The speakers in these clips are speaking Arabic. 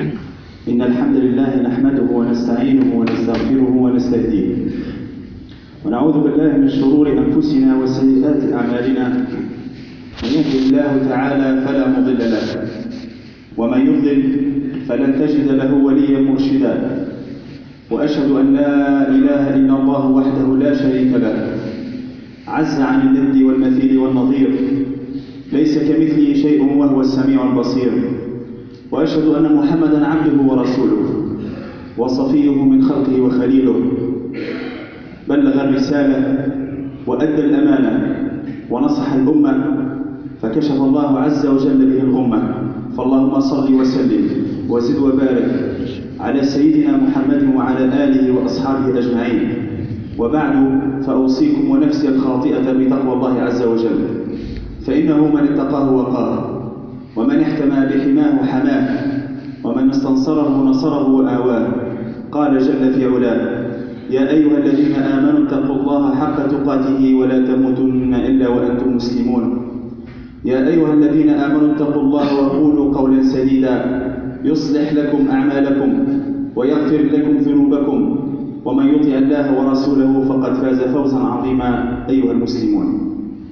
إن الحمد لله نحمده ونستعينه ونستغفره ونستهديه ونعوذ بالله من شرور أنفسنا وسيئات أعمالنا. من يهده الله تعالى فلا مضل له ومن يضلل فلن تجد له وليا مرشدا، وأشهد أن لا إله إلا الله وحده لا شريك له، عز عن الند والمثيل والنظير، ليس كمثله شيء وهو السميع البصير. وأشهد أن محمدًا عبده ورسوله وصفيه من خلقه وخليله، بلغ الرسالة وأدى الأمانة ونصح الأمة، فكشف الله عز وجل به الغمة. فاللهم صل وسلم وزد وبارك على سيدنا محمد وعلى آله وأصحابه أجمعين. وبعد، فأوصيكم ونفسي الخاطئة بتقوى الله عز وجل، فإنه من اتقاه وقاه، ومن احتمى بحماه حماه، ومن استنصره نصره وآواه. قال جل في علاه: يا أيها الذين آمنوا اتقوا الله حق تقاته ولا تموتن إلا وأنتم مسلمون. يا أيها الذين آمنوا اتقوا الله وقولوا قولا سديدا يصلح لكم أعمالكم ويغفر لكم ذنوبكم، ومن يطع الله ورسوله فقد فاز فوزا عظيما. أيها المسلمون،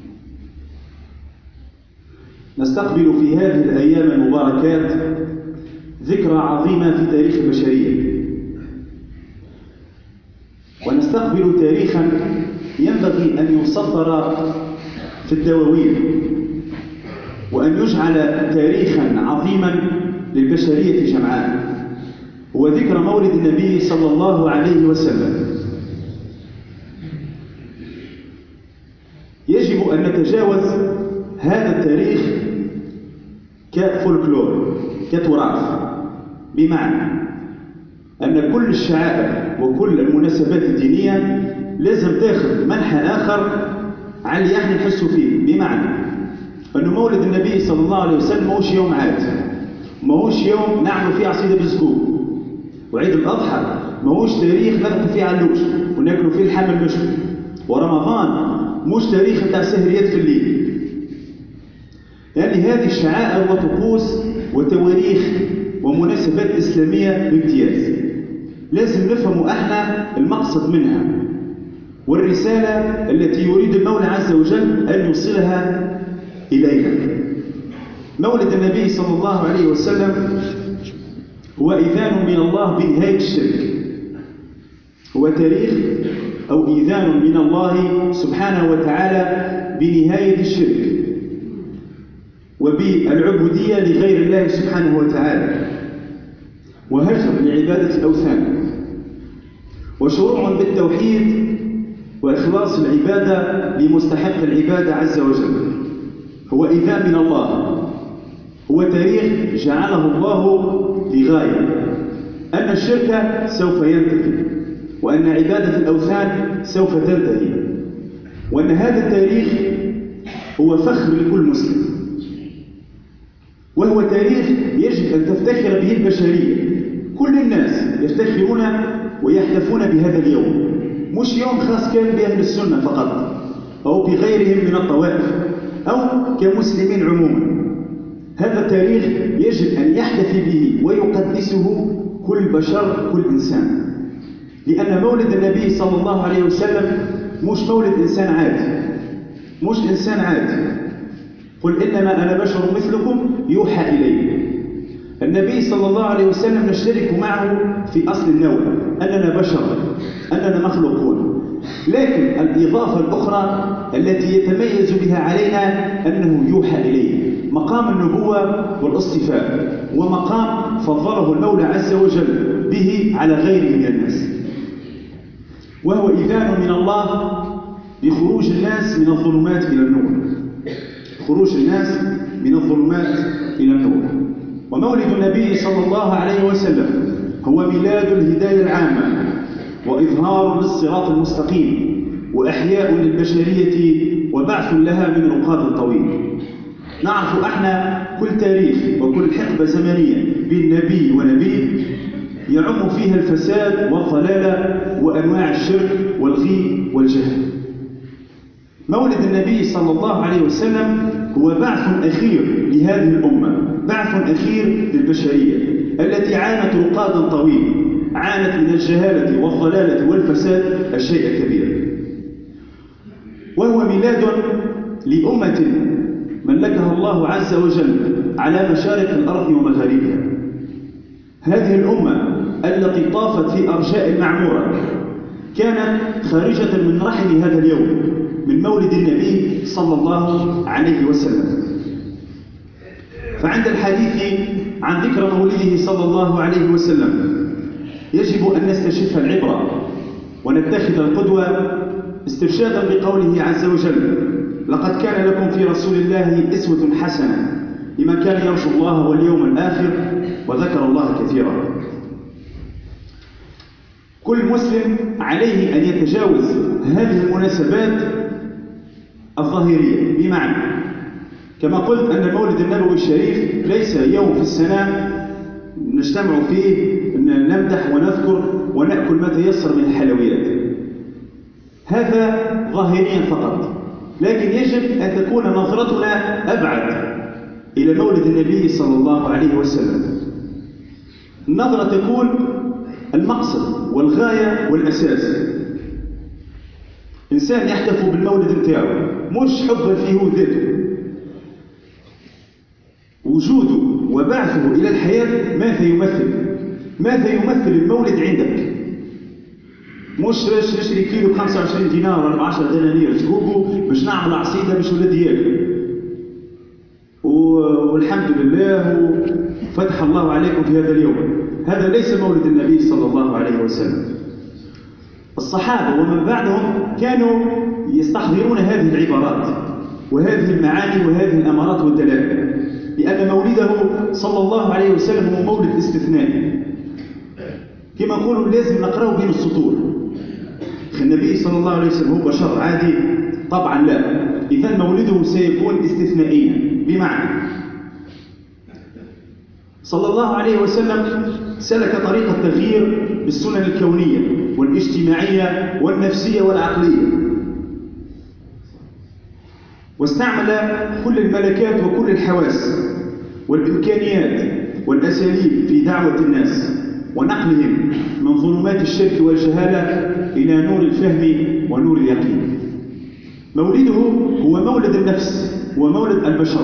نستقبل في هذه الأيام المباركات ذكرى عظيمة في تاريخ البشرية، ونستقبل تاريخا ينبغي أن يسطر في الدواوين، وأن يجعل تاريخا عظيما للبشرية جمعاء. هو ذكرى مولد النبي صلى الله عليه وسلم. يجب أن نتجاوز هذا التاريخ كفولكلور، كتراث، بمعنى أن كل الشعائر وكل المناسبات الدينية لازم تاخذ منحى آخر على اللي احنا نحسوا فيه. بمعنى أن مولد النبي صلى الله عليه وسلم ماهوش يوم عادي، ماهوش يوم نعملوا فيه عصيدة بالزقوق، وعيد الأضحى ماهوش تاريخ نذبحوا فيه علوش وناكلوا فيه اللحم المشوي، ورمضان مش تاريخ بتاع سهريات في الليل. يعني هذه الشعائر وطقوس وتواريخ ومناسبات إسلامية بامتياز، لازم نفهم احنا المقصد منها والرسالة التي يريد المولى عز وجل أن يوصلها إلينا. مولد النبي صلى الله عليه وسلم هو إذان من الله بنهاية الشرك، هو تاريخ أو إذان من الله سبحانه وتعالى بنهاية الشرك وبالعبودية لغير الله سبحانه وتعالى، وهجر لعبادة الأوثان، وشروع بالتوحيد وإخلاص العبادة لمستحق العبادة عز وجل. هو إذان من الله، هو تاريخ جعله الله لغاية أن الشرك سوف ينتهي، وأن عبادة الأوثان سوف تنتهي، وأن هذا التاريخ هو فخر لكل مسلم، وهو تاريخ يجب أن تفتخر به البشرية. كل الناس يفتخرون ويحتفون بهذا اليوم، مش يوم خاص كان بأهل السنة فقط أو بغيرهم من الطوائف أو كمسلمين عموما. هذا التاريخ يجب أن يحتفي به ويقدسه كل بشر، كل إنسان، لأن مولد النبي صلى الله عليه وسلم مش مولد إنسان عادي، مش إنسان عادي. قل إنما أنا بشر مثلكم يوحى إلي. النبي صلى الله عليه وسلم نشترك معه في أصل النوع، أننا بشر، أننا مخلوقون، لكن الإضافة الأخرى التي يتميز بها علينا أنه يوحى إليه، مقام النبوة والاصطفاء، ومقام فضله المولى عز وجل به على غيره من الناس، وهو إذان من الله بخروج الناس من الظلمات إلى النور، خروج الناس من الظلمات إلى النور. ومولد النبي صلى الله عليه وسلم هو ميلاد الهداية العامة، وإظهار للصراط المستقيم، وإحياء للبشرية، وبعث لها من رقاد طويل. نعرف احنا كل تاريخ وكل حقبة زمنية بين نبي ونبي يعم فيها الفساد والضلال وأنواع الشرك والغي والجهل. مولد النبي صلى الله عليه وسلم هو بعث أخير لهذه الأمة، بعث أخير للبشرية، التي عانت رقادا طويل، عانت من الجهالة والضلالة والفساد الشيء الكبير. وهو ميلاد لأمة ملكها الله عز وجل على مشارق الأرض ومغاربها. هذه الأمة التي طافت في أرجاء المعمورة كانت خارجة من رحم هذا اليوم، من مولد النبي صلى الله عليه وسلم. فعند الحديث عن ذكر مولده صلى الله عليه وسلم يجب أن نستشف العبرة ونتخذ القدوة استرشادا بقوله عز وجل: لقد كان لكم في رسول الله أسوة حسنة لمن كان يرجو الله واليوم الآخر وذكر الله كثيرا. كل مسلم عليه أن يتجاوز هذه المناسبات الظاهرية، بمعنى كما قلت أن المولد النبوي الشريف ليس يوم في السنة نجتمع فيه نمدح ونذكر ونأكل ما تيسر من الحلويات، هذا ظاهريا فقط. لكن يجب أن تكون نظرتنا أبعد إلى مولد النبي صلى الله عليه وسلم. النظرة تكون المقصد والغاية والأساس. إنسان يحتفل بالمولد نتاعو مش حبا فيه ذاته، وجوده وبعثه إلى الحياة ماذا يمثل؟ ماذا يمثل المولد عندك؟ مش باش نشري كيلو ب 25 دينار ولا ب 10 دنانير تجوبوا باش نعمل عصيدة باش ولادي ياكلوا والحمد لله وفتح الله عليكم في هذا اليوم. هذا ليس مولد النبي صلى الله عليه وسلم. الصحابة ومن بعدهم كانوا يستحضرون هذه العبارات وهذه المعاني وهذه الأمارات والدلائل، لأن مولده صلى الله عليه وسلم هو مولد استثنائي، كما نقولوا لازم نقرأه بين السطور. النبي صلى الله عليه وسلم هو بشر عادي؟ طبعا لا. إذن مولده سيكون استثنائيا، بمعنى صلى الله عليه وسلم سلك طريق التغيير بالسنن الكونية والاجتماعية والنفسية والعقلية، واستعمل كل الملكات وكل الحواس والإمكانيات والأساليب في دعوة الناس ونقلهم من ظلمات الشرك والجهالة إلى نور الفهم ونور اليقين. مولده هو مولد النفس ومولد البشر.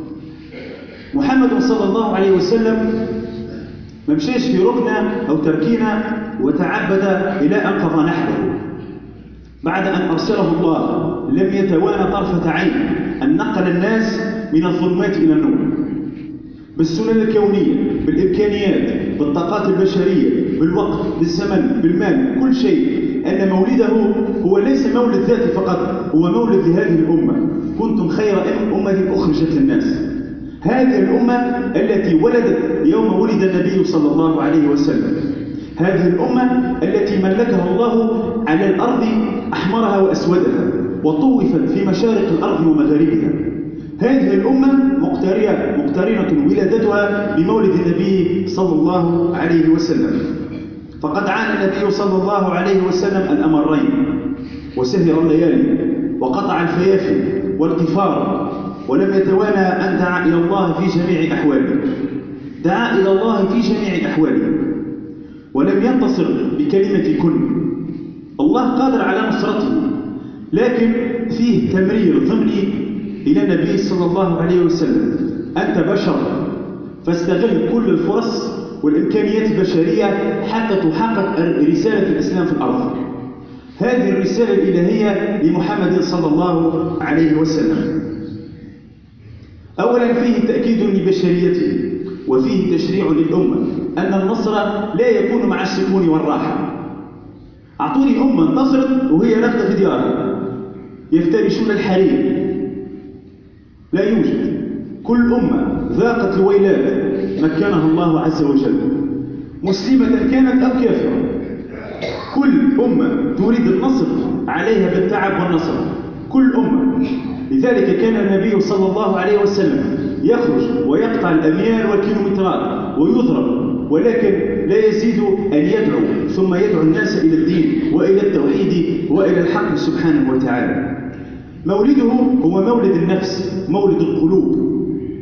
محمد صلى الله عليه وسلم ما مشاش في ركنة أو تركينة وتعبد إلى أن قضى نحبه. بعد أن أرسله الله لم يتوانى طرفة عين أن نقل الناس من الظلمات إلى النور، بالسنن الكونية، بالإمكانيات، بالطاقات البشرية، بالوقت، بالزمن، بالمال، كل شيء. أن مولده هو ليس مولد ذاتي فقط، هو مولد لهذه الأمة. كنتم خير أمة أخرجت للناس. هذه الأمة التي ولدت يوم ولد النبي صلى الله عليه وسلم، هذه الأمة التي ملكها الله على الأرض أحمرها وأسودها وطوفت في مشارق الأرض ومغاربها. هذه الأمة مقترنة ولادتها بمولد النبي صلى الله عليه وسلم. فقد عانى النبي صلى الله عليه وسلم الأمرين وسهر الليالي وقطع الفيافي والقفار، ولم يتوانى أن دعا إلى الله في جميع أحواله. دعا إلى الله في جميع أحواله ولم ينتصر بكلمة كن. الله قادر على نصرته، لكن فيه تمرير ضمني إلى النبي صلى الله عليه وسلم. أنت بشر، فاستغل كل الفرص والإمكانيات البشرية حتى تحقق رسالة الإسلام في الأرض. هذه الرسالة الإلهية لمحمد صلى الله عليه وسلم. أولا فيه تأكيد لبشريته وفيه تشريع للأمة أن النصر لا يكون مع السكون والراحة. أعطوني أمة انتصرت وهي راقدة في ديارها يفترشون الحرير، لا يوجد. كل أمة ذاقت الويلات مكنها الله عز وجل، مسلمة كانت أو كافرة. كل أمة تريد النصر عليها بالتعب والنصر، كل أمة. لذلك كان النبي صلى الله عليه وسلم يخرج ويقطع الأميال والكيلومترات ويضرب، ولكن لا يزيد أن يدعو، ثم يدعو الناس إلى الدين وإلى التوحيد وإلى الحق سبحانه وتعالى. مولده هو مولد النفس، مولد القلوب.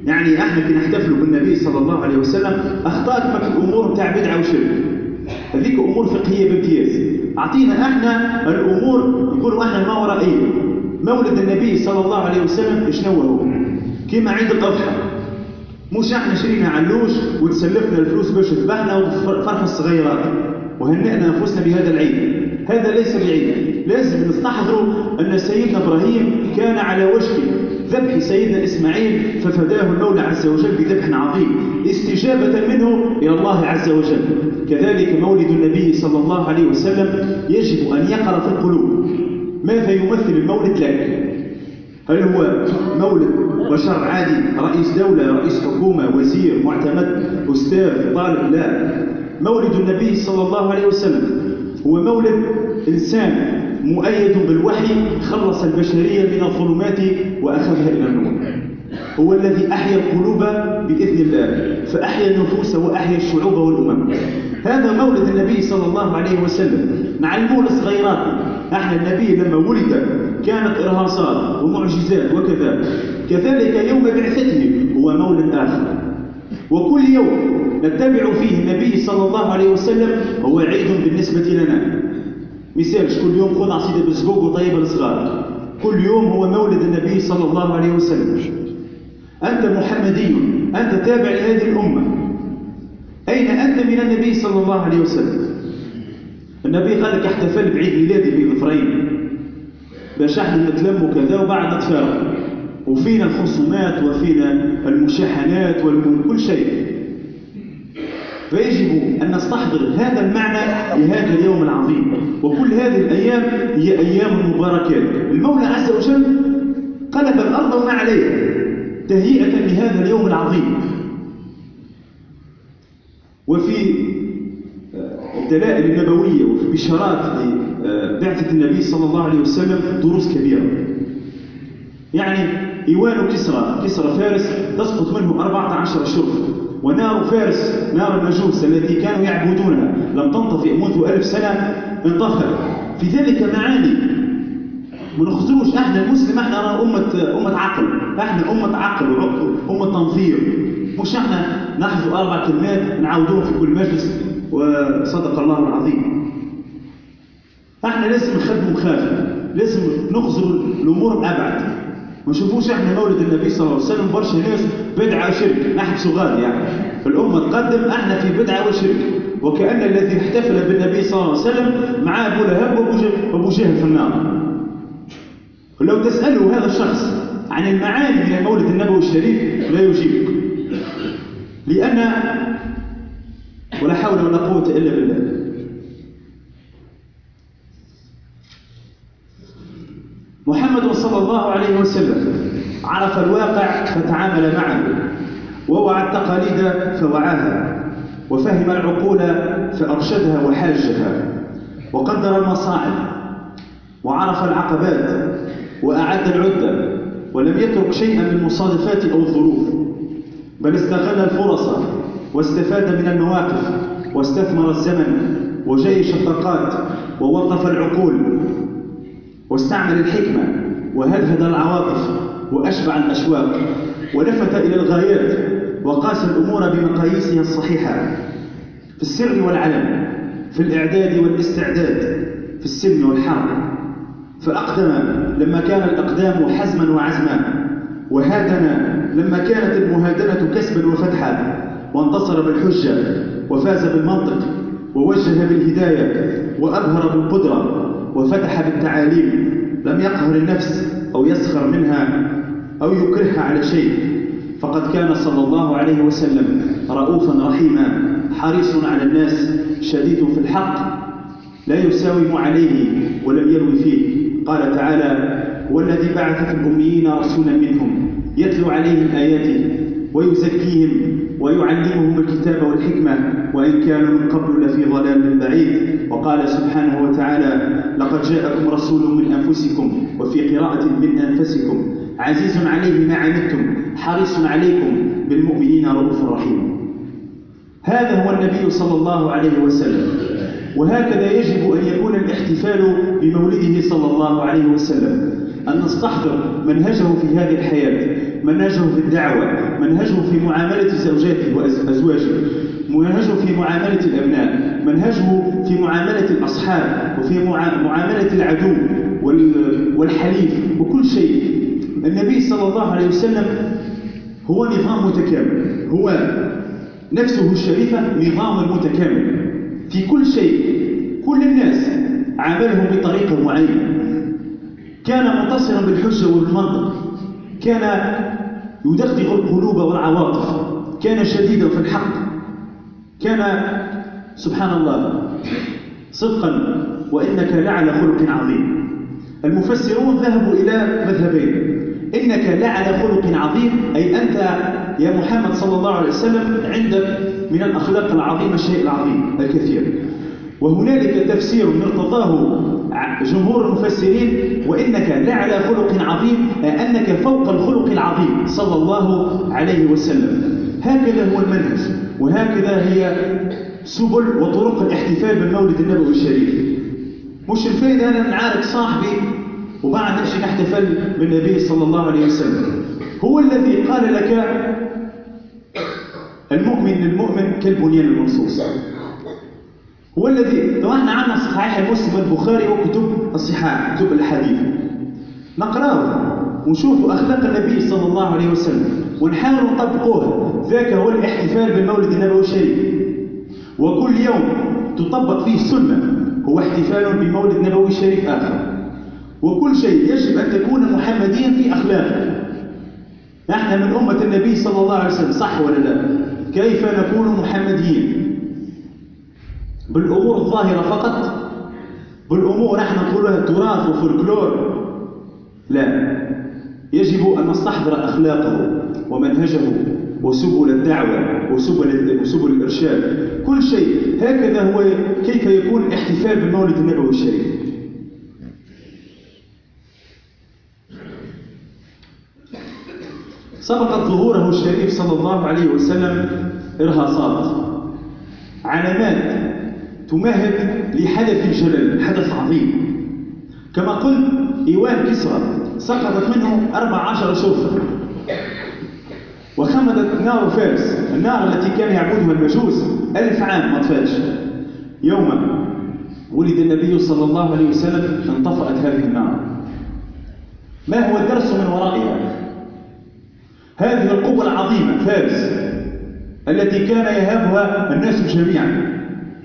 يعني احنا كي نحتفلوا بالنبي صلى الله عليه وسلم اخطاء كما في الامور نتاع بدعه وشرك، هذيك امور فقهيه بامتياز. اعطينا احنا الامور نقولوا احنا ما ورائيه. مولد النبي صلى الله عليه وسلم شنو هو؟ كما عيد الاضحى، مش احنا شرينا علوش وتسلفنا الفلوس باش ذبحنا وفرحوا الصغيرات وهنئنا انفسنا بهذا العيد. هذا ليس بعيد. لازم نستحضروا ان سيدنا ابراهيم كان على وشك ذبح سيدنا اسماعيل ففداه المولى عز وجل بذبح عظيم استجابه منه الى الله عز وجل. كذلك مولد النبي صلى الله عليه وسلم يجب ان يقر في القلوب. ماذا يمثل المولد لك؟ هل هو مولد بشر عادي، رئيس دولة، رئيس حكومة، وزير، معتمد، أستاذ، طالب؟ لا، مولد النبي صلى الله عليه وسلم هو مولد إنسان مؤيد بالوحي خلص البشرية من الظلمات وأخذها إلى النور. هو الذي أحيا القلوب بإذن الله، فأحيا النفوس وأحيا الشعوب والأمم. هذا مولد النبي صلى الله عليه وسلم. نعلموه لصغيراتنا. احنا النبي لما ولد كانت إرهاصات ومعجزات وكذا. كذلك يوم بعثته هو مولد آخر. وكل يوم نتبع فيه النبي صلى الله عليه وسلم هو عيد بالنسبة لنا. مثال، كل يوم خذ عصيدة بالزقوق وطيبة للصغار. كل يوم هو مولد النبي صلى الله عليه وسلم. أنت محمدي، أنت تابع لهذه الأمة. أين أنت من النبي صلى الله عليه وسلم؟ النبي قال لك احتفل بعيد ميلادي بظفرين باش احنا نتلموا كذا وبعد نتفارق، وفينا الخصومات وفينا المشاحنات كل شيء. فيجب أن نستحضر هذا المعنى لهذا اليوم العظيم. وكل هذه الأيام هي أيام مباركات. المولى عز وجل قلب الأرض وما عليها تهيئة لهذا اليوم العظيم. وفي الدلائل النبوية وفي البشارات لبعثة النبي صلى الله عليه وسلم دروس كبيرة. يعني إيوان كسرى فارس تسقط منه 14 شرف، ونار فارس نار المجوس التي كانوا يعبدونها لم تنطفئ منذ 1000 سنة انطفأ. في ذلك معاني. ما نخزروش احنا المسلم، احنا أمة عقل، احنا أمة عقل أمة تنظير. مش احنا نحفظ 4 كلمات نعاودوهم في كل مجلس وصدق الله العظيم. احنا لازم نخدموا مخافة، لازم نخزروا الأمور أبعد. ما نشوفوش احنا مولد النبي صلى الله عليه وسلم برشا ناس بدعة وشرك، نحبسوا غادي يعني الأمة تقدم، احنا في بدعة وشرك، وكأن الذي احتفل بالنبي صلى الله عليه وسلم مع أبو لهب وأبو جهل في النار. ولو تسألوا هذا الشخص عن المعاني من المولد النبوي الشريف لا يجيبك، لأن ولا حول ولا قوة إلا بالله. محمد صلى الله عليه وسلم عرف الواقع فتعامل معه، ووعى التقاليد فوعاها، وفهم العقول فأرشدها وحاجها، وقدر المصاعب وعرف العقبات وأعد العدة، ولم يترك شيئا من المصادفات أو الظروف، بل استغل الفرص واستفاد من المواقف واستثمر الزمن وجيش الطاقات ووظف العقول واستعمل الحكمة وهدهد العواطف وأشبع الأشواق ولفت إلى الغايات وقاس الأمور بمقاييسها الصحيحة في السر والعلن، في الإعداد والاستعداد، في السلم والحرب. فأقدم لما كان الأقدام حزما وعزما، وهادن لما كانت المهادنة كسبا وفتحا، وانتصر بالحجة وفاز بالمنطق ووجه بالهداية وأبهر بالقدرة وفتح بالتعاليم. لم يقهر النفس أو يسخر منها أو يكرهها على شيء، فقد كان صلى الله عليه وسلم رؤوفا رحيما حريص على الناس شديد في الحق لا يساوم عليه ولم يلوي فيه. قال تعالى: والذي بعث في الأميين رسولا منهم يتلو عليهم آياته ويزكيهم ويعلمهم الكتاب والحكمة وإن كانوا من قبل لفي ضلال بعيد. وقال سبحانه وتعالى: لقد جاءكم رسول من أنفسكم، وفي قراءة من أنفسكم، عزيز عليه ما عنتم حريص عليكم بالمؤمنين رؤوف رحيم. هذا هو النبي صلى الله عليه وسلم، وهكذا يجب أن يكون الاحتفال بمولده صلى الله عليه وسلم. أن نستحضر منهجه في هذه الحياة، منهجه في الدعوة، منهجه في معاملة زوجاته وأزواجه، منهجه في معاملة الأبناء، منهجه في معاملة الأصحاب وفي معاملة العدو والحليف وكل شيء. النبي صلى الله عليه وسلم هو نظام متكامل، هو نفسه الشريفة نظام متكامل في كل شيء. كل الناس عاملهم بطريقة معينة، كان متصلا بالحجة والمنطق، كان يدغدغ القلوب والعواطف، كان شديدا في الحق، كان سبحان الله صدقا وإنك لعلى خلق عظيم. المفسرون ذهبوا إلى مذهبين: إنك لعلى خلق عظيم، أي أنت يا محمد صلى الله عليه وسلم عندك من الأخلاق العظيمة الشيء العظيم الكثير. وهنالك تفسير ارتضاه جمهور المفسرين: وإنك لعلى خلق عظيم، أنك فوق الخلق العظيم صلى الله عليه وسلم. هكذا هو المنهج، وهكذا هي سبل وطرق الاحتفال بالمولد النبوي الشريف. مش الفايدة أنا نعارك صاحبي وبعد نمشي نحتفل بالنبي صلى الله عليه وسلم. هو الذي قال لك المؤمن للمؤمن كالبنيان المرصوص. هو الذي طبعا احنا عندنا صحيح المسلم والبخاري وكتب الصحاح، كتب الحديث، نقراه ونشوف أخلاق النبي صلى الله عليه وسلم ونحاول نطبقوها. ذاك هو الاحتفال بالمولد النبوي الشريف. وكل يوم تطبق فيه السنة هو احتفال بمولد نبوي شريف آخر. وكل شيء يجب أن تكون محمديا في أخلاقه. نحن من أمة النبي صلى الله عليه وسلم، صح ولا لا؟ كيف نكون محمديين؟ بالأمور الظاهرة فقط؟ بالأمور نحن نقولها تراث وفولكلور؟ لا، يجب أن نستحضر أخلاقه ومنهجه وسبل الدعوة وسبل الإرشاد، كل شيء. هكذا هو كيف يكون الاحتفال بالمولد النبوي الشريف. سبقت ظهوره الشريف صلى الله عليه وسلم إرهاصات، علامات تمهد لحدث جلل، حدث عظيم. كما قلت إيوان كسرى سقطت منه 14 شرفة، وخمدت نار فارس، النار التي كان يعبدها المجوس 1000 عام ما طفاتش. يوم ولد النبي صلى الله عليه وسلم انطفأت هذه النار. ما هو الدرس من ورائها؟ هذه القوة العظيمة فارس التي كان يهابها الناس جميعا،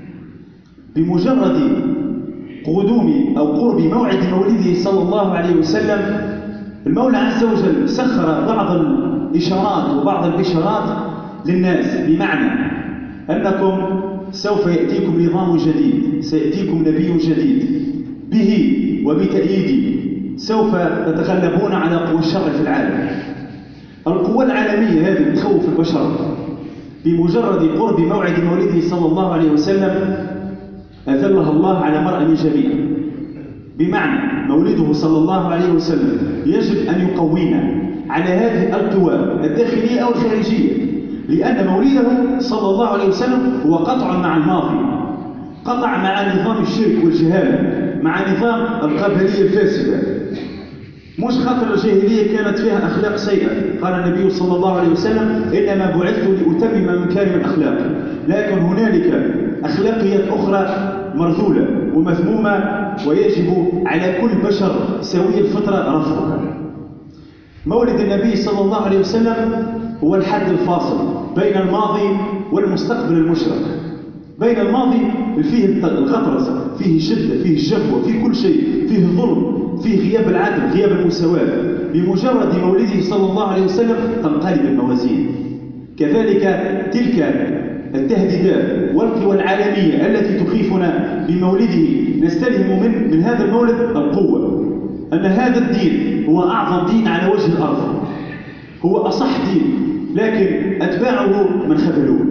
بمجرد قدوم أو قرب موعد مولده صلى الله عليه وسلم المولى عز وجل سخر بعض الإشارات وبعض البشارات للناس، بمعنى أنكم سوف يأتيكم نظام جديد، سيأتيكم نبي جديد، به وبتأييده سوف تتغلبون على قوى الشر في العالم. القوى العالمية هذه تخوف البشر. بمجرد قرب موعد مولده صلى الله عليه وسلم أذلها الله على مرأى الجميع. بمعنى مولده صلى الله عليه وسلم يجب أن يقوينا على هذه القوى الداخلية أو الخارجية، لأن مولده صلى الله عليه وسلم هو قطع مع الماضي، قطع مع نظام الشرك والجهالة، مع نظام القبلية الفاسدة. مش خاطر الجاهلية كانت فيها أخلاق سيئة، قال النبي صلى الله عليه وسلم إنما بعثت لأتمم مكارم الأخلاق، لكن هنالك أخلاقيات أخرى مرذولة ومذمومة ويجب على كل بشر سوي الفطرة رفضها. مولد النبي صلى الله عليه وسلم هو الحد الفاصل بين الماضي والمستقبل المشرق، بين الماضي فيه الغطرسة، فيه الشدة، فيه الجفوة، فيه كل شيء، فيه الظلم، فيه غياب العدل، غياب المساواة. بمجرد مولده صلى الله عليه وسلم تنقلب الموازين. كذلك تلك التهديدات والقوى العالمية التي تخيفنا بمولده نستلهم من هذا المولد القوة، أن هذا الدين هو أعظم دين على وجه الأرض، هو أصح دين، لكن أتباعه من خذلوه.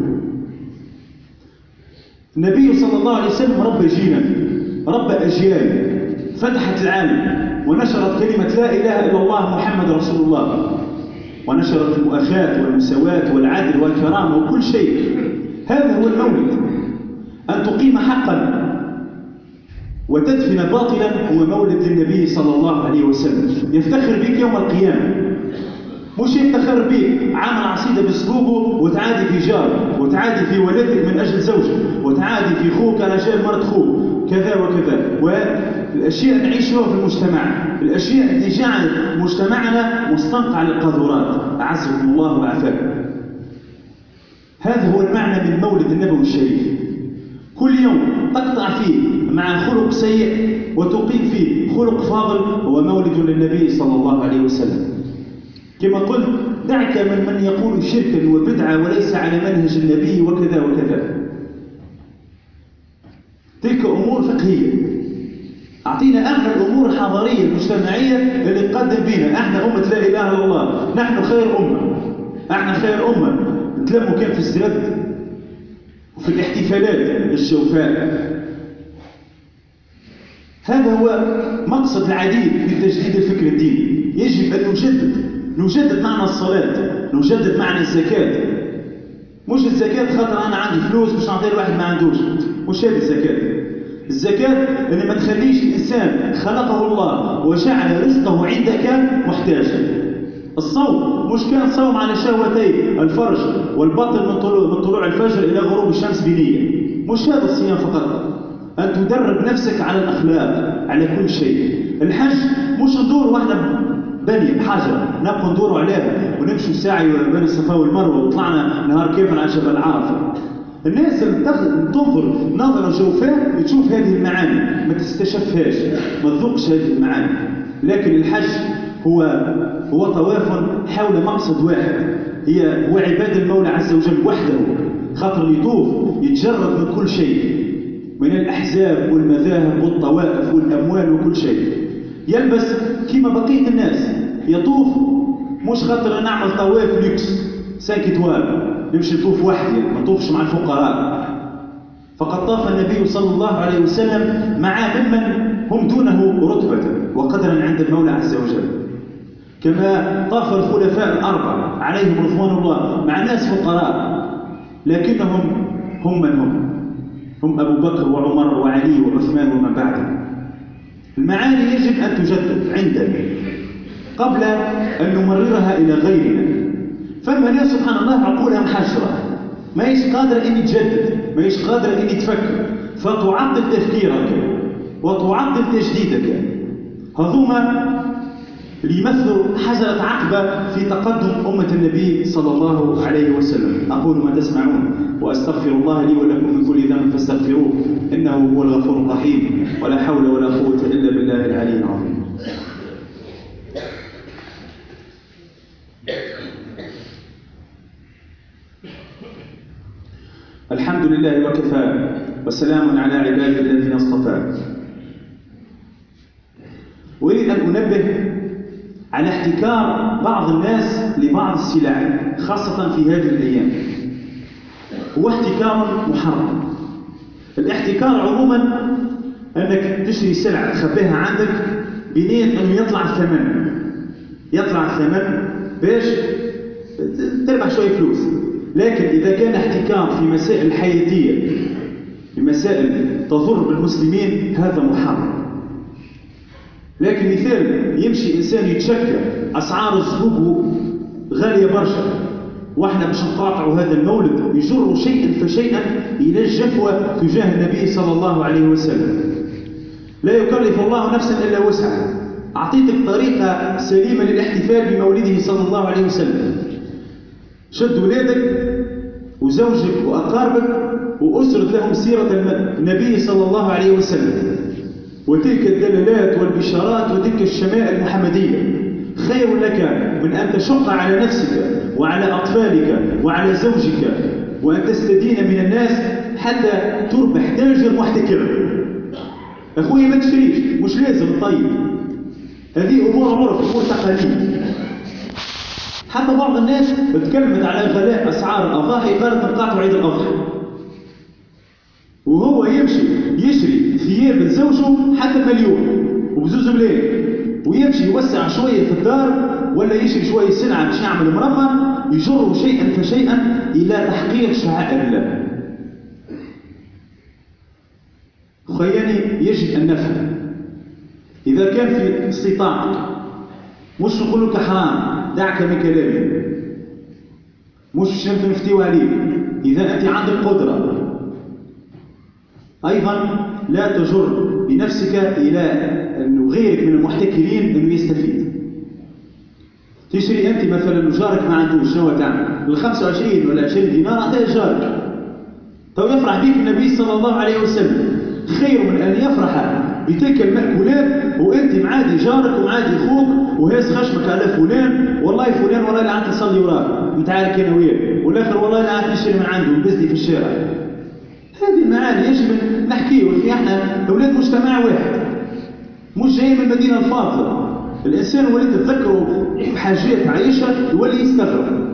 النبي صلى الله عليه وسلم ربى جيلا، ربى أجيال، فتحت العالم ونشرت كلمة لا إله إلا الله محمد رسول الله، ونشرت المؤاخاة والمساواة والعدل والكرامة وكل شيء. هذا هو المولد، أن تقيم حقا وتدفن باطلا هو مولد للنبي صلى الله عليه وسلم. يفتخر بك يوم القيامة، مش يفتخر بك عامل عصيدة بسبوبه وتعادي في جار وتعادي في ولدك من أجل زوجك وتعادي في خوك علشان مرض خوك كذا وكذا. والأشياء نعيشها في المجتمع، الأشياء اللي جعلت مجتمعنا مستنقع للقاذورات أعزكم الله وعافاكم. هذا هو المعنى من مولد النبوي الشريف. كل يوم تقطع فيه مع خلق سيء وتقيم فيه خلق فاضل هو مولد للنبي صلى الله عليه وسلم. كما قلت دعك من يقول شركا وبدعة وليس على منهج النبي وكذا وكذا، تلك أمور فقهية. أعطينا احنا الأمور الحضارية المجتمعية اللي تقدم بنا احنا أمة لا إله إلا الله. نحن خير أمة، احنا خير أمة. نتلموا كان في الزرد وفي الاحتفالات الشوفاء. هذا هو مقصد العديد من تجديد الفكر الديني. يجب أن نجدد معنى الصلاة، نجدد معنى الزكاة. مش الزكاة خاطر أنا عندي فلوس مش نعطيه الواحد ما عندوش، مش هذه الزكاة. الزكاة اللي ما تخليش الإنسان خلقه الله وجعل رزقه عندك محتاجا. الصوم مش كان صوم على شهوتي الفرج والبطن من طلوع الفجر إلى غروب الشمس بنية، مش هذا الصيام فقط. أن تدرب نفسك على الأخلاق على كل شيء. الحج مش ندور واحنا بنية بحجرة نبقى ندوروا عليها ونمشوا ساعي بين الصفا والمروة وطلعنا نهار كامل على جبل عرفة. الناس اللي تنظر نظرة جوفاء تشوف هذه المعاني، ما تستشفهاش، ما تذوقش هذه المعاني. لكن الحج هو طواف حول مقصد واحد، هو عبادة المولى عز وجل وحده. خاطر يطوف يتجرد من كل شيء، من الأحزاب والمذاهب والطوائف والأموال وكل شيء. يلبس كما بقية الناس، يطوف مش خاطر نعمل طواف لوكس ساكت واب نمشي نطوف وحدي، ما نطوفش مع الفقراء. فقد طاف النبي صلى الله عليه وسلم مع ممن هم دونه رتبة وقدرا عند المولى عز وجل، كما طاف الخلفاء الأربعة عليهم رضوان الله مع ناس فقراء، لكنهم هم من هم أبو بكر وعمر وعلي وعثمان ومن بعدهم. المعاني يجب أن تجدد عندنا قبل أن نمررها إلى غيرنا. فما ناس سبحان الله عقولها محشرة، ما هيش قادرة أن تجدد، ما هيش قادرة أن تفكر، فتعطل تفكيرك وتعطل تجديدك. هذوما اللي يمثلوا حجرة عقبة في تقدم أمة النبي صلى الله عليه وسلم. أقول ما تسمعون وأستغفر الله لي ولكم من كل ذنب فاستغفروه إنه هو الغفور الرحيم، ولا حول ولا قوة إلا بالله العلي العظيم. الحمد لله وكفى وسلام على عباده الذين اصطفى. أريد أن أنبه على احتكار بعض الناس لبعض السلع خاصة في هذه الأيام. هو احتكار محرم. الاحتكار عموما أنك تشتري سلعة تخبيها عندك بنية أنه يطلع الثمن باش تربح شوية فلوس. لكن إذا كان احتكار في مسائل حياتية، في مسائل تضر بالمسلمين، هذا محرم. لكن مثال يمشي إنسان يتشكى أسعار الزبوب غالية برشا وإحنا باش نقاطعوا هذا المولد، يجر شيئا فشيئا إلى الجفوة تجاه النبي صلى الله عليه وسلم. لا يكلف الله نفسا إلا وسعها. أعطيتك طريقة سليمة للاحتفال بمولده صلى الله عليه وسلم. شد ولادك وزوجك وأقاربك وأسرد لهم سيرة النبي صلى الله عليه وسلم وتلك الدلالات والبشارات وتلك الشمائل المحمدية. خير لك من أن تشق على نفسك وعلى أطفالك وعلى زوجك وأن تستدين من الناس حتى تربح تاجر محتكر. أخوي ما تشريش، مش لازم. طيب هذه أمور عرف، أمور تقاليد. حتى بعض الناس تكلمت على غلاء أسعار الأضاحي، قالت نقاطع عيد الأضحى، وهو يمشي يشري ثياب لزوجه حتى مليون وبزوز ملايين، ويمشي يوسع شوية في الدار ولا يشري شوية سلعة باش يعمل مرمى، يجر شيئا فشيئا إلى تحقيق شعائر الله. خياني يجب أن نفهم إذا كان في استطاعتك، مش نقول لك حرام دعك من كلامي، مش نفتيو عليك، إذا أنت عندك قدرة أيضا لا تجر بنفسك إلى أن غيرك من المحتكرين أنه يستفيد. تشري أنت مثلا جارك ما عندوش، شنو تعمل؟ ال 25 ولا 20 دينار أعطيها جارك، تو يفرح بك النبي صلى الله عليه وسلم، خير من أن يفرح بتلك المأكولات وأنت معادي جارك ومعادي أخوك وهاز خشمك على فلان، والله فلان والله لا عاد تصلي وراه متعارك أنا وياه، والآخر والله لا عاد تشتري من عنده وبزني في الشارع. هذه المعاني يجب أن نحكيه، في احنا أولاد مجتمع واحد، مش جاي من المدينة الفاضلة. الإنسان ولي تتذكره بحاجات عايشها يولي يستغرب.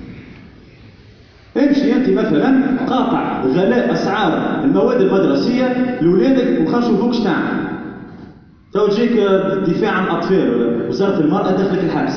امشي أنت مثلا قاطع غلاء أسعار المواد المدرسية لأولادك وخا نشوفوكش تعمل، تو تجيك الدفاع عن الأطفال ولا وزارة المرأة دخلك الحبس.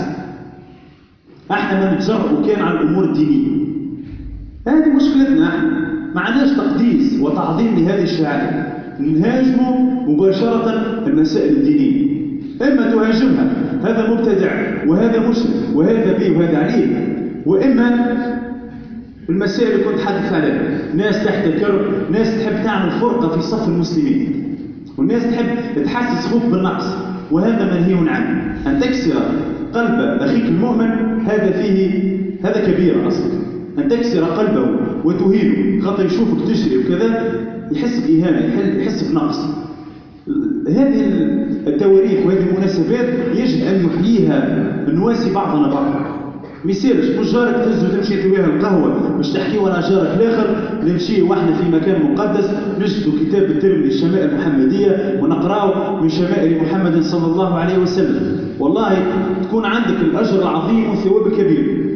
احنا ما نتجرؤ كان على الأمور الدينية، هذه مشكلتنا. احنا ما عندناش تقديس وتعظيم لهذه الشعائر، نهاجموا مباشرة المسائل الدينية، إما تهاجمها هذا مبتدع وهذا مشرك وهذا بي وهذا عليه، وإما المسائل اللي كنت حدث عليها، ناس تحتكر، ناس تحب تعمل فرقة في صف المسلمين، والناس تحب تحسس خوف بالنقص، وهذا منهي عنه. أن تكسر قلب أخيك المؤمن هذا كبير أصلا، أن تكسر قلبه وتهينه خاطر يشوفك تشري وكذا يحس بإهانة، يحس بنقص. هذه التواريخ وهذه المناسبات يجب أن يحييها نواسي بعضنا بعض. ميسالش مش جارك تهزو تمشي تلويها القهوة باش تحكي ولا جارك الآخر، نمشي واحنا في مكان مقدس نجدوا كتاب الترمذي الشمائل المحمدية ونقرأه من شمائل محمد صلى الله عليه وسلم، والله تكون عندك الأجر العظيم والثواب الكبير.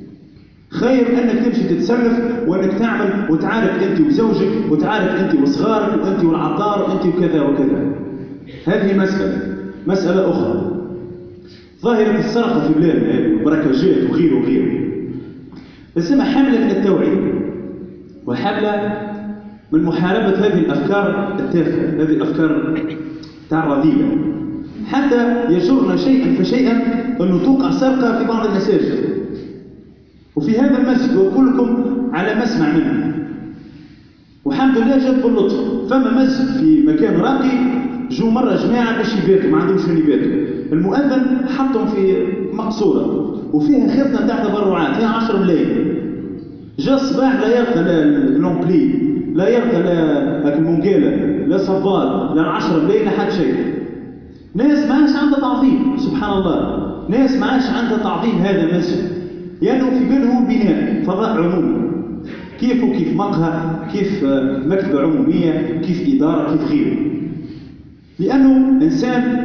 خير أنك تمشي تتسلف وأنك تعمل وتعارك أنت وزوجك وتعارك أنت وصغارك وأنت والعطار وأنت وكذا وكذا. هذه مسألة أخرى. ظاهرة السرقة في بلادنا هذه وبركاجات وغيره وغيره اسمها حملة من التوعية وحملة من محاربة هذه الأفكار التافهة، هذه الأفكار تاع الرذيلة، حتى يجرنا شيئا فشيئا أن توقع سرقة في بعض المساجد، وفي هذا المسجد وكلكم على مسمع منه، والحمد لله جد باللطف. فما مسجد في مكان راقي جو مرة جماعة باش يباتوا ما عندهمش وين يباتوا، المؤذن حطهم في مقصورة وفيها خزنة تاع تبرعات فيها 10 ملايين. جاء الصباح لا يلقى لا البلومبلي لا يلقى لا المونجالة لا صباد لا 10 ملايين لا حد شيء. ناس ما عادش عندها تعظيم، سبحان الله، ناس ما عادش عندها تعظيم هذا المسجد، لأنه في بالهم بناء فضاء عمومي كيف وكيف مقهى، كيف مكتبة عمومية، كيف إدارة، كيف غيره، لأنه إنسان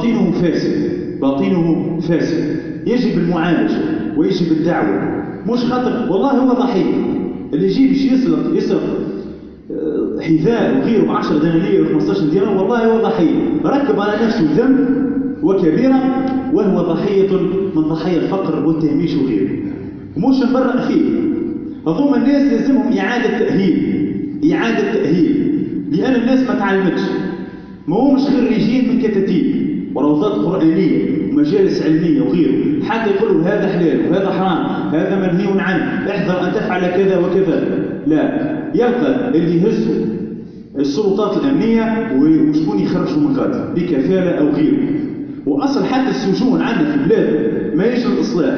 باطنه فاسد يجب المعالجة ويجب الدعوة، مش خاطر والله هو ضحية اللي يجيب يسرق حذاء وغيره ب10 دنانير و15 دينار، والله هو ضحية ركب على نفسه ذنب وكبيرة، وهو ضحية من ضحايا الفقر والتهميش وغيره، ومش نبرأ فيه. أظن الناس لازمهم إعادة تأهيل، لأن الناس ما تعلمتش، ما همش خريجين من كتاتيب وروضات قرآنية ومجالس علمية وغيره حتى يقولوا هذا حلال وهذا حرام هذا منهي عنه احذر أن تفعل كذا وكذا. لا، يلقى اللي يهزوا السلطات الأمنية وشكون يخرجوا من غد بكفالة أو غيره. وأصل حتى السجون عندنا في البلاد ما يجري الإصلاح،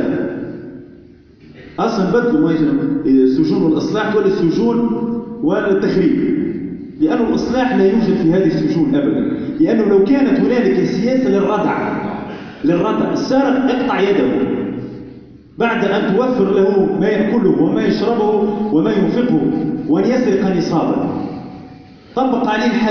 أصلا بدلوا ما يجري السجون والإصلاح تولي السجون والتخريب، لأن الإصلاح لا يوجد في هذه السجون أبدا، لأنه لو كانت هنالك سياسة للردع السارق اقطع يده بعد أن توفر له ما يأكله وما يشربه وما ينفقه وأن يسرق نصابه، طبق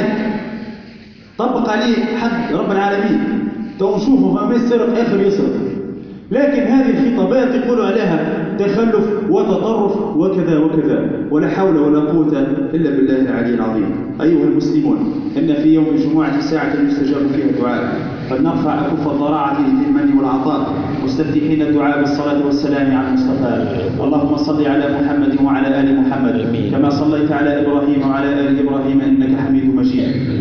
عليه حد رب العالمين، تو نشوفه ما يسرق آخر يسرق. لكن هذه الخطابات يقولوا عليها تخلف وتطرف وكذا وكذا، ولا حول ولا قوة إلا بالله العلي العظيم. أيها المسلمون، إن في يوم الجمعة ساعة يستجاب فيها الدعاء، فلنرفع أكف الضراعة بالمن والعطاء مستفتحين الدعاء بالصلاة والسلام على المصطفى. اللهم صل على محمد وعلى آل محمد كما صليت على إبراهيم وعلى آل إبراهيم إنك حميد مجيد.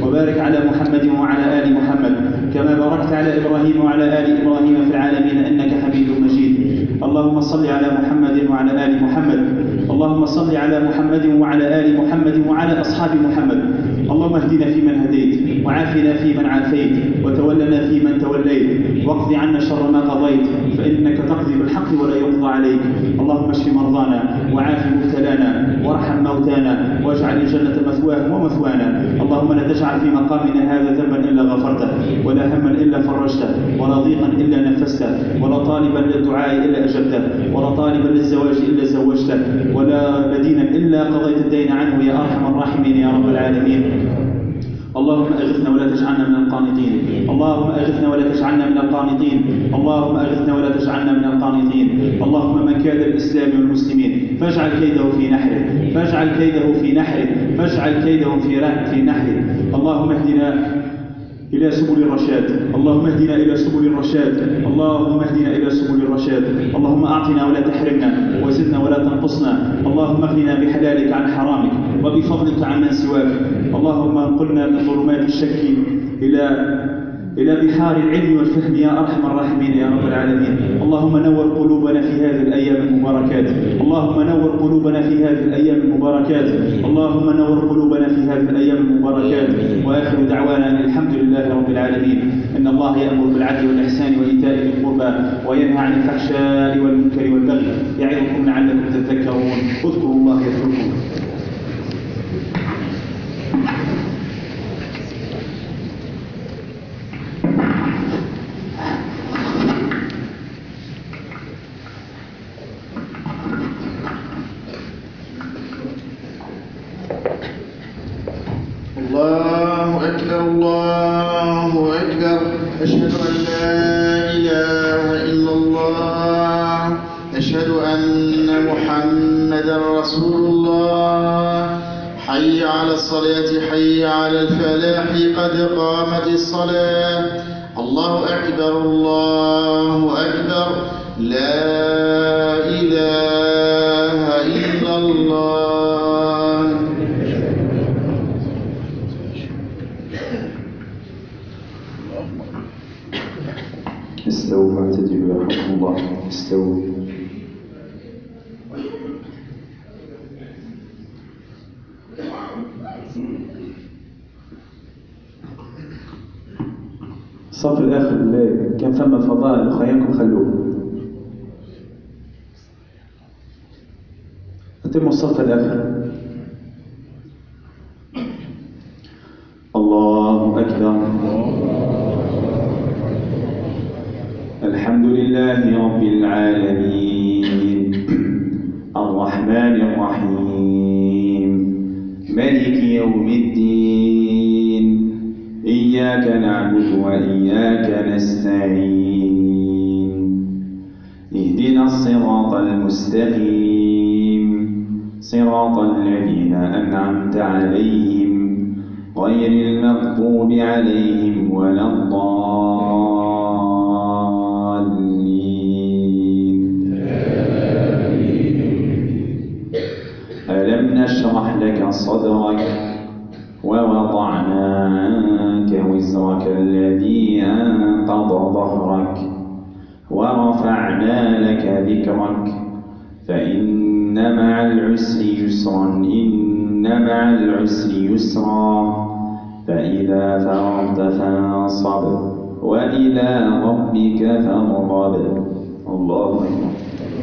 وبارك على محمد وعلى آل محمد كما باركت على إبراهيم وعلى آل إبراهيم في العالمين إنك حميد مجيد. اللهم صل على محمد وعلى آل محمد. اللهم صل على محمد وعلى آل محمد وعلى أصحاب محمد. اللهم اهدنا فيمن هديت، وعافنا فيمن عافيت، وتولنا فيمن توليت، واقض عنا شر ما قضيت، فإنك تقضي بالحق ولا يقضى عليك. اللهم اشف مرضانا وعاف مبتلانا وارحم موتانا واجعل الجنة مثواهم ومثوانا. اللهم لا تجعل في مقامنا هذا ذنبا إلا غفرته، ولا هما إلا فرجته، ولا ضيقا إلا نفسته، ولا طالبا للدعاء إلا أجبته، ولا طالبا للزواج إلا زوجته، ولا مدينا إلا قضيت الدين عنه يا أرحم الراحمين يا رب العالمين. اللهم أغثنا ولا تجعلنا من القانطين. اللهم أغثنا ولا تجعلنا من القانطين. اللهم أغثنا ولا تجعلنا من القانطين. اللهم من كاد الإسلام والمسلمين فاجعل كيده في نحره، فاجعل كيده في نحره، فاجعل كيده في نحره. اللهم اهدنا إلى سبل الرشاد. اللهم اهدنا إلى سبل الرشاد. اللهم اهدنا إلى سبل الرشاد. اللهم أعطنا ولا تحرمنا، وزدنا ولا تنقصنا. اللهم اغننا بحلالك عن حرامك، وبفضلك عن من سواك. اللهم انقلنا من ظلمات الشك إلى بحار العلم والفهم يا أرحم الراحمين يا رب العالمين. اللهم نور قلوبنا في هذه الأيام المباركات. اللهم نور قلوبنا في هذه الأيام المباركات. اللهم نور قلوبنا في هذه الأيام المباركات. وآخر دعوانا أن الحمد لله رب العالمين. إن الله يأمر بالعدل والإحسان وإيتاء ذي القربى وينهى عن الفحشاء والمنكر والبغي يعظكم لعلكم تذكرون. اذكروا الله يذكركم. الله أكبر الله أكبر. أشهد أن لا إله إلا الله. أشهد أن محمدا رسول الله. حي على الصلاة حي على الفلاح قد قامت الصلاة. الله أكبر الله أكبر. لا إله إلا الله. استووا واعتدلوا يرحمكم الله. استووا. الصف الآخر اللي كان ثم فضاء خيركم خلوه. أتموا الصف الآخر. الله أكبر. الحمد لله رب العالمين الرحمن الرحيم مالك يوم الدين. إياك نعبد وإياك نستعين. اهدنا الصراط المستقيم صراط الذين أنعمت عليهم غير المغضوب عليهم ولا الضالين. ألم نشرح لك صدرك ووضعنا عنك وزرك الذي أنقض ظهرك ورفعنا لك ذكرك فإن مع العسر يسرا إن مع العسر يسرا فإذا فرغت فانصب وإلى ربك فارغب. الله أكبر.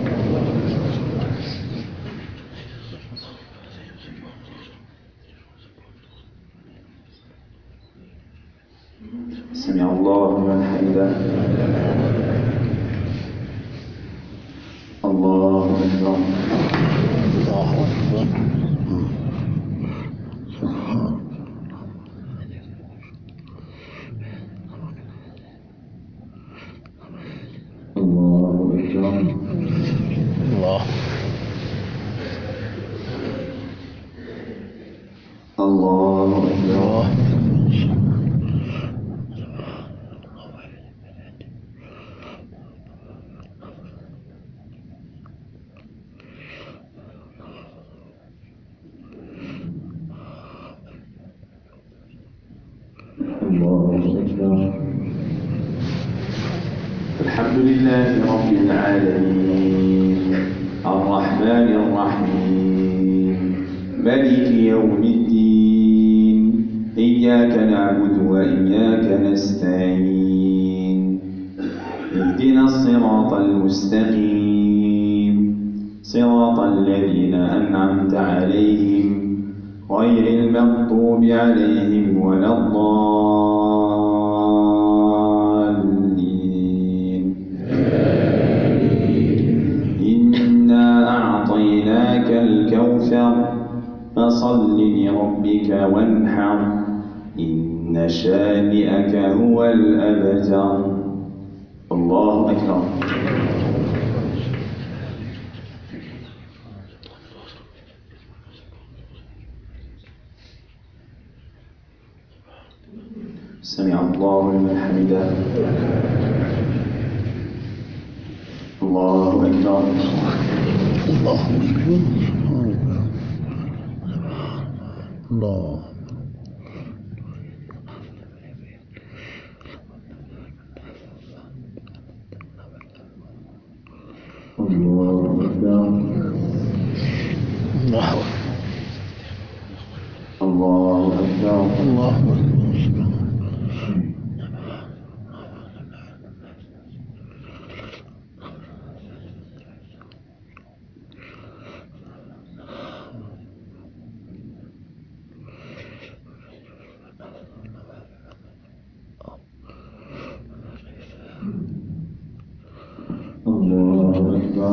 سمع الله لمن حمده. الله أكبر. الله أكبر. الله أكبر. الله الله أكبر. الله أكبر. الحمد لله رب العالمين الرحمن الرحيم مالك يوم الدين إياك نعبد وإياك نستعين اهدنا الصراط المستقيم صراط الذين أنعمت عليهم غير المغضوب عليهم ولا الضالين. إنا أعطيناك الكوثر فصل لربك وانحر إن شانئك هو الأبتر. الله أكبر. سمع الله لمن حمده. الله أكبر. الله أكبر. الله. الله أكبر. الله. الله أكبر. الله أكبر. الله أكبر.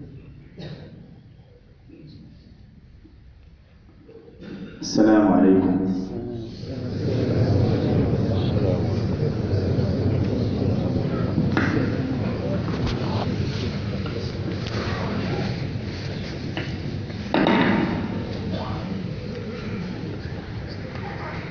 السلام عليكم